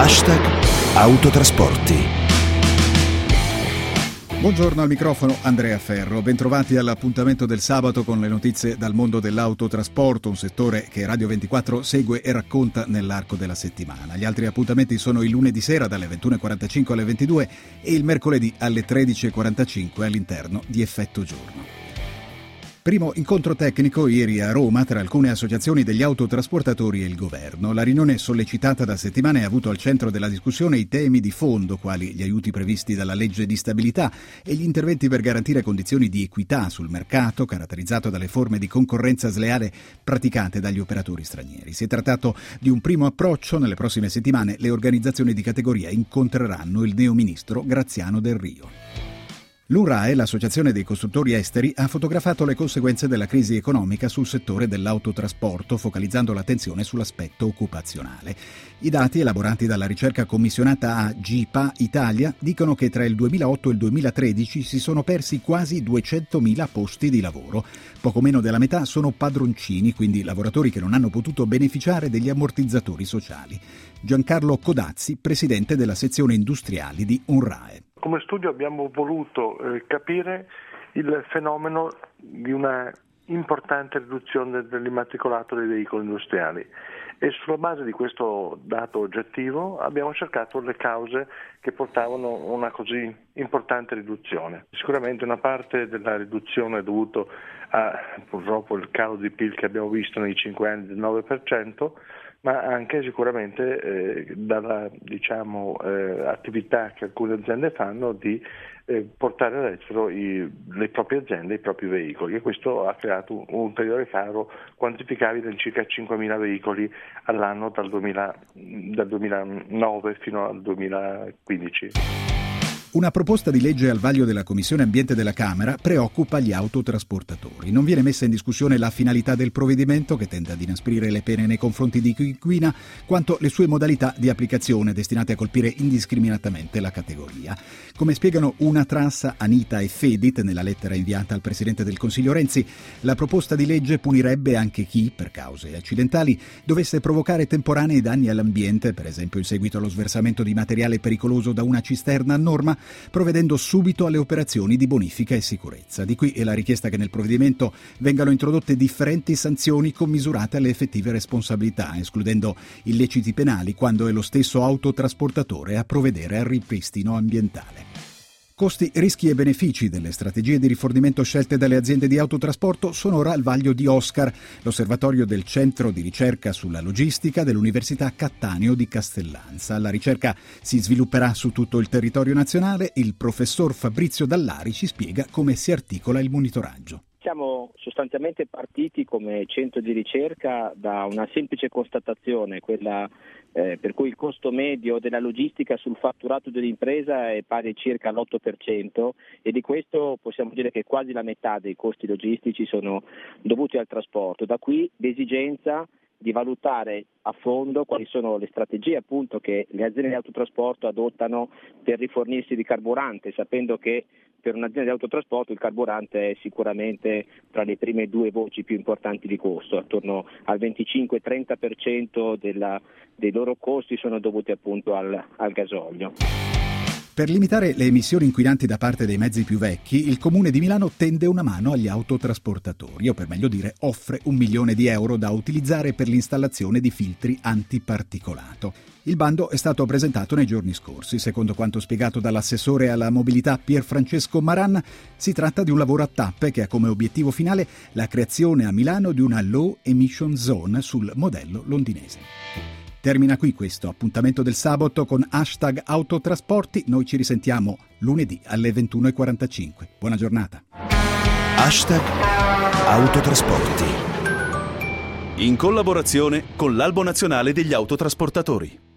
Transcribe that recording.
#autotrasporti. Buongiorno, al microfono Andrea Ferro. Bentrovati all'appuntamento del sabato con le notizie dal mondo dell'autotrasporto, un settore che Radio 24 segue e racconta nell'arco della settimana. Gli altri appuntamenti sono il lunedì sera dalle 21.45 alle 22 e il mercoledì alle 13.45 all'interno di Effetto Giorno. Primo incontro tecnico ieri a Roma tra alcune associazioni degli autotrasportatori e il governo. La riunione sollecitata da settimane ha avuto al centro della discussione i temi di fondo, quali gli aiuti previsti dalla legge di stabilità e gli interventi per garantire condizioni di equità sul mercato, caratterizzato dalle forme di concorrenza sleale praticate dagli operatori stranieri. Si è trattato di un primo approccio. Nelle prossime settimane le organizzazioni di categoria incontreranno il neoministro Graziano Delrio. L'UNRAE, l'associazione dei costruttori esteri, ha fotografato le conseguenze della crisi economica sul settore dell'autotrasporto, focalizzando l'attenzione sull'aspetto occupazionale. I dati elaborati dalla ricerca commissionata a GIPA Italia dicono che tra il 2008 e il 2013 si sono persi quasi 200.000 posti di lavoro. Poco meno della metà sono padroncini, quindi lavoratori che non hanno potuto beneficiare degli ammortizzatori sociali. Giancarlo Codazzi, presidente della sezione industriali di UNRAE. Come studio abbiamo voluto capire il fenomeno di una importante riduzione dell'immatricolato dei veicoli industriali e sulla base di questo dato oggettivo abbiamo cercato le cause che portavano a una così importante riduzione. Sicuramente una parte della riduzione è dovuto a purtroppo il calo di PIL che abbiamo visto nei 5 anni del 9%, ma anche sicuramente dalla attività che alcune aziende fanno di portare all'estero le proprie aziende, i propri veicoli, e questo ha creato un ulteriore caro quantificabile in circa 5.000 veicoli all'anno dal 2009 fino al 2015. Una proposta di legge al vaglio della Commissione Ambiente della Camera preoccupa gli autotrasportatori. Non viene messa in discussione la finalità del provvedimento, che tende ad inasprire le pene nei confronti di chi inquina, quanto le sue modalità di applicazione destinate a colpire indiscriminatamente la categoria. Come spiegano Unatras, Anita e Fedit nella lettera inviata al Presidente del Consiglio Renzi, la proposta di legge punirebbe anche chi, per cause accidentali, dovesse provocare temporanei danni all'ambiente, per esempio in seguito allo sversamento di materiale pericoloso da una cisterna a norma, provvedendo subito alle operazioni di bonifica e sicurezza. Di qui è la richiesta che nel provvedimento vengano introdotte differenti sanzioni commisurate alle effettive responsabilità, escludendo illeciti penali quando è lo stesso autotrasportatore a provvedere al ripristino ambientale. Costi, rischi e benefici delle strategie di rifornimento scelte dalle aziende di autotrasporto sono ora al vaglio di Oscar, l'osservatorio del Centro di Ricerca sulla Logistica dell'Università Cattaneo di Castellanza. La ricerca si svilupperà su tutto il territorio nazionale. Il professor Fabrizio Dallari ci spiega come si articola il monitoraggio. Siamo sostanzialmente partiti come centro di ricerca da una semplice constatazione, quella per cui il costo medio della logistica sul fatturato dell'impresa è pari circa all'8%, e di questo possiamo dire che quasi la metà dei costi logistici sono dovuti al trasporto. Da qui l'esigenza di valutare a fondo quali sono le strategie appunto che le aziende di autotrasporto adottano per rifornirsi di carburante, sapendo che per un'azienda di autotrasporto il carburante è sicuramente tra le prime due voci più importanti di costo, attorno al 25-30% dei loro costi sono dovuti appunto al gasolio. Per limitare le emissioni inquinanti da parte dei mezzi più vecchi, il Comune di Milano tende una mano agli autotrasportatori, o per meglio dire offre €1 milione da utilizzare per l'installazione di filtri antiparticolato. Il bando è stato presentato nei giorni scorsi. Secondo quanto spiegato dall'assessore alla mobilità Pierfrancesco Maran, si tratta di un lavoro a tappe che ha come obiettivo finale la creazione a Milano di una low emission zone sul modello londinese. Termina qui questo appuntamento del sabato con #autotrasporti. Noi ci risentiamo lunedì alle 21.45. Buona giornata. #autotrasporti. In collaborazione con l'Albo Nazionale degli Autotrasportatori.